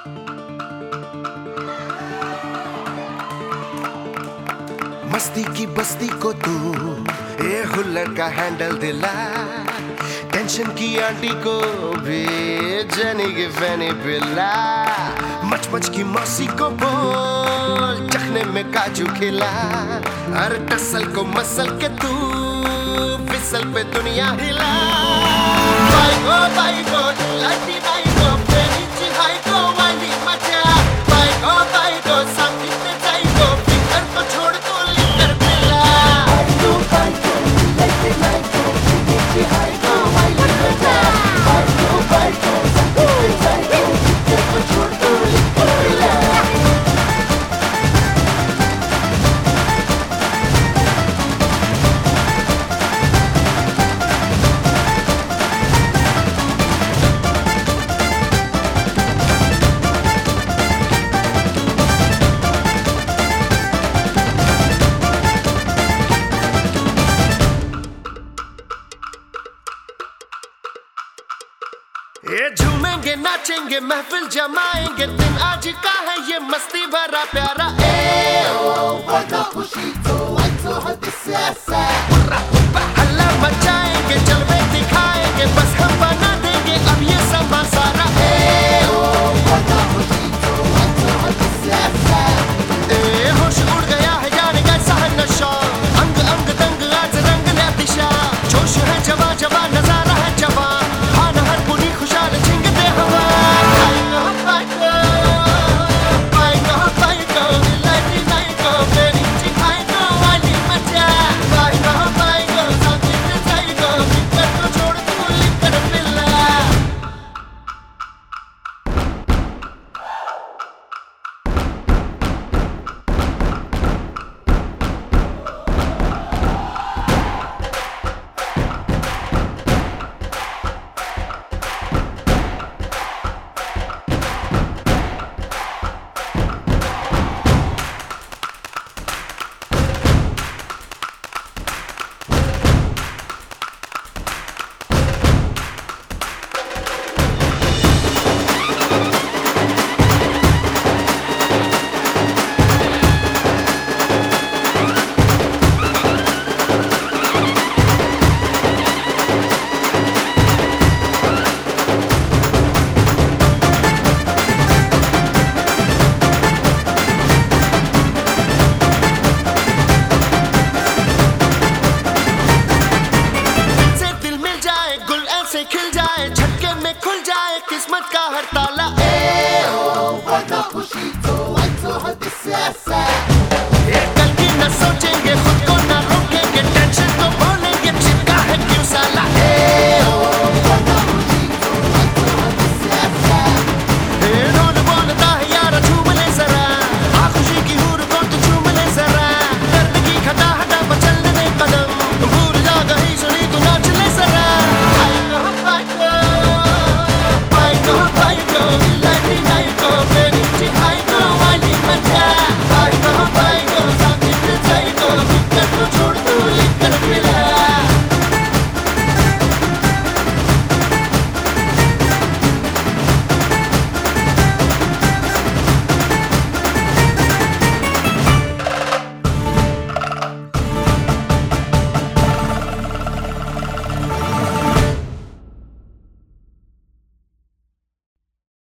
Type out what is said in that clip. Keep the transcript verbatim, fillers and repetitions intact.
मस्ती की बस्ती को तू ए हुल्लड़ का हैंडल दिला, टेंशन की आंटी को भी जनी की फैनी पिला, मच मच की मौसी को बोल चखने में काजू खिला, हर टसल को मसल के तू फिसल पे दुनिया हिला। बाई गो बाई गो लाटी बाई गो बेनी ची हाई गो वाली मचा, बाई गो बाई गो साथी पे जाई गो फिकर को छोड़ दो लेकर पिला। बाई गो बाई गो लाटी बाई गो बेनी ची हाई गो वाली मचा, बाई गो बाई गो साथी पे जाई गो फिकर को छोड़ दो लेकर पिला। ये झूमेंगे नाचेंगे महफिल जमाएंगे, दिन आज का है ये मस्ती भरा प्यारा। ए ओ बड़ा खुशी तो आज तो हद से ऐसा हल्ला मचाएंगे, जलवे दिखाएंगे, बस हम बना देंगे अब ये समा सारा। ए ओ बड़ा खुशी तो आज तो हद से ऐसा, ए होश उड़ गया है जाने कैसा है नशा, अंग अंग दंग आज रंग ले दिशा, जोश है जवा जवा नजारा है जवा, खिल जाए झटके में खुल जाए किस्मत का हर ताला। ए ओ बड़ा खुशी तो आज तो हद से ऐसा